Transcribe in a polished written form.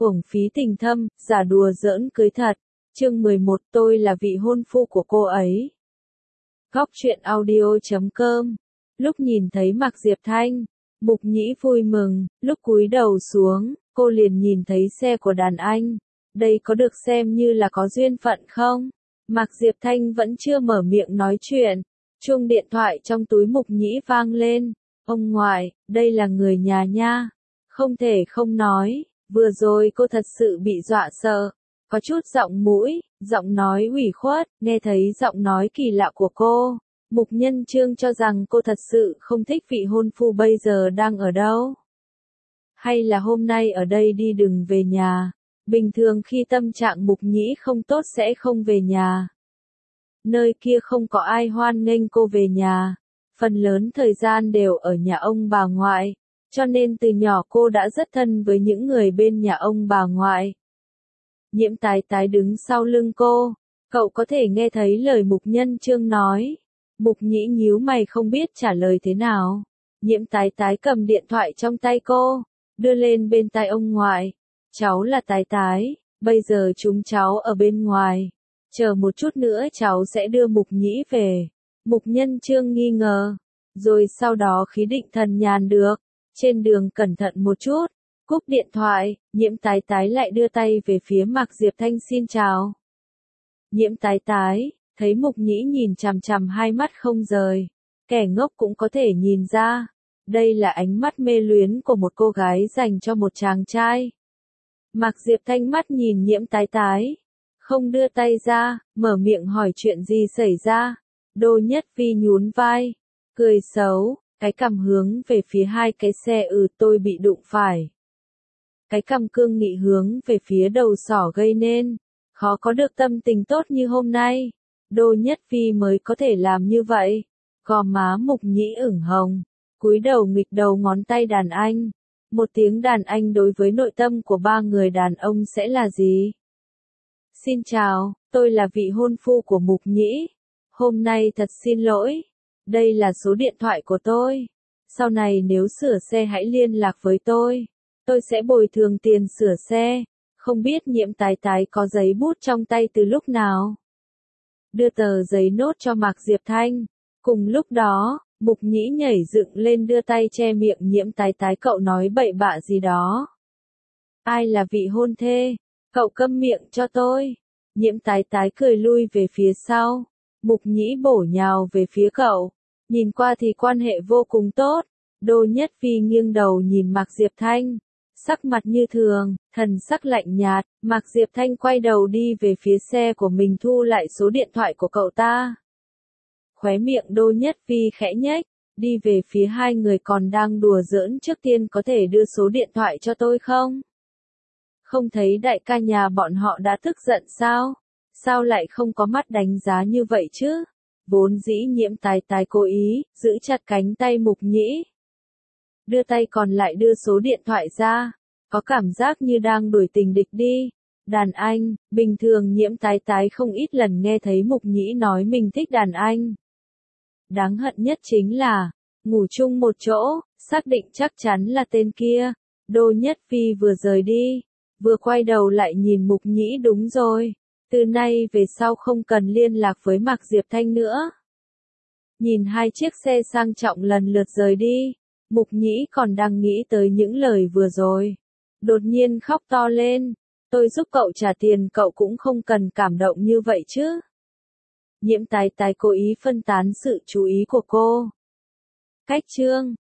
Uổng phí tình thâm, giả đùa giỡn cưới thật. Chương 11, tôi là vị hôn phu của cô ấy. Góc truyện audio.com. Lúc nhìn thấy Mạc Diệp Thanh, Mục Nhĩ vui mừng, lúc cúi đầu xuống, cô liền nhìn thấy xe của đàn anh. Đây có được xem như là có duyên phận không? Mạc Diệp Thanh vẫn chưa mở miệng nói chuyện. Chuông điện thoại trong túi Mục Nhĩ vang lên. Ông ngoại, đây là người nhà nha. Không thể không nói, vừa rồi cô thật sự bị dọa sợ. Có chút giọng mũi, giọng nói ủy khuất, nghe thấy giọng nói kỳ lạ của cô. Mục Nhân Chương cho rằng cô thật sự không thích vị hôn phu bây giờ đang ở đâu. Hay là hôm nay ở đây đi đừng về nhà. Bình thường khi tâm trạng Mục Nhĩ không tốt sẽ không về nhà. Nơi kia không có ai hoan nghênh cô về nhà. Phần lớn thời gian đều ở nhà ông bà ngoại. Cho nên từ nhỏ cô đã rất thân với những người bên nhà ông bà ngoại. Nhiễm Tái Tái đứng sau lưng cô. Cậu có thể nghe thấy lời Mục Nhân Chương nói. Mục Nhĩ nhíu mày không biết trả lời thế nào. Nhiễm Tái Tái cầm điện thoại trong tay cô, đưa lên bên tai ông ngoại. Cháu là Tái Tái, bây giờ chúng cháu ở bên ngoài. Chờ một chút nữa cháu sẽ đưa Mục Nhĩ về. Mục Nhân Chương nghi ngờ. Rồi sau đó khí định thần nhàn được. Trên đường cẩn thận một chút. Cúp điện thoại, Nhiễm Tái Tái lại đưa tay về phía Mạc Diệp Thanh xin chào. Nhiễm Tái Tái, thấy Mục Nhĩ nhìn chằm chằm hai mắt không rời. Kẻ ngốc cũng có thể nhìn ra. Đây là ánh mắt mê luyến của một cô gái dành cho một chàng trai. Mạc Diệp Thanh mắt nhìn Nhiễm Tái Tái. Không đưa tay ra, mở miệng hỏi chuyện gì xảy ra. Đô Nhất Phi nhún vai. Cười xấu, cái cằm hướng về phía hai cái xe tôi bị đụng phải. Cái cằm cương nghị hướng về phía đầu sỏ gây nên. Khó có được tâm tình tốt như hôm nay. Đô Nhất Phi mới có thể làm như vậy. Gò má Mục Nhĩ ửng hồng. Cúi đầu nghịch đầu ngón tay đàn anh. Một tiếng đàn anh đối với nội tâm của ba người đàn ông sẽ là gì? Xin chào, tôi là vị hôn phu của Mục Nhĩ. Hôm nay thật xin lỗi. Đây là số điện thoại của tôi. Sau này nếu sửa xe hãy liên lạc với tôi. Tôi sẽ bồi thường tiền sửa xe. Không biết Nhiễm Tái Tái có giấy bút trong tay từ lúc nào. Đưa tờ giấy nốt cho Mạc Diệp Thanh. Cùng lúc đó, Mục Nhĩ nhảy dựng lên đưa tay che miệng Nhiễm Tái Tái, cậu nói bậy bạ gì đó. Ai là vị hôn thê? Cậu câm miệng cho tôi. Nhiễm Tái Tái cười lui về phía sau. Mục Nhĩ bổ nhào về phía cậu. Nhìn qua thì quan hệ vô cùng tốt. Đô Nhất Phi nghiêng đầu nhìn Mạc Diệp Thanh. Sắc mặt như thường, thần sắc lạnh nhạt. Mạc Diệp Thanh quay đầu đi về phía xe của mình thu lại số điện thoại của cậu ta. Khóe miệng Đô Nhất Phi khẽ nhếch, đi về phía hai người còn đang đùa giỡn. Trước tiên có thể đưa số điện thoại cho tôi không? Không thấy đại ca nhà bọn họ đã tức giận sao? Sao lại không có mắt đánh giá như vậy chứ? Vốn dĩ Nhiễm Tái Tái cố ý, giữ chặt cánh tay Mục Nhĩ. Đưa tay còn lại đưa số điện thoại ra. Có cảm giác như đang đuổi tình địch đi. Đàn anh, bình thường Nhiễm Tái Tái không ít lần nghe thấy Mục Nhĩ nói mình thích đàn anh. Đáng hận nhất chính là, ngủ chung một chỗ, xác định chắc chắn là tên kia. Đô Nhất Phi vừa rời đi, vừa quay đầu lại nhìn Mục Nhĩ. Đúng rồi, từ nay về sau không cần liên lạc với Mạc Diệp Thanh nữa. Nhìn hai chiếc xe sang trọng lần lượt rời đi, Mục Nhĩ còn đang nghĩ tới những lời vừa rồi. Đột nhiên khóc to lên. Tôi giúp cậu trả tiền, cậu cũng không cần cảm động như vậy chứ. Nhiễm Tái Tái cố ý phân tán sự chú ý của cô. Cách chương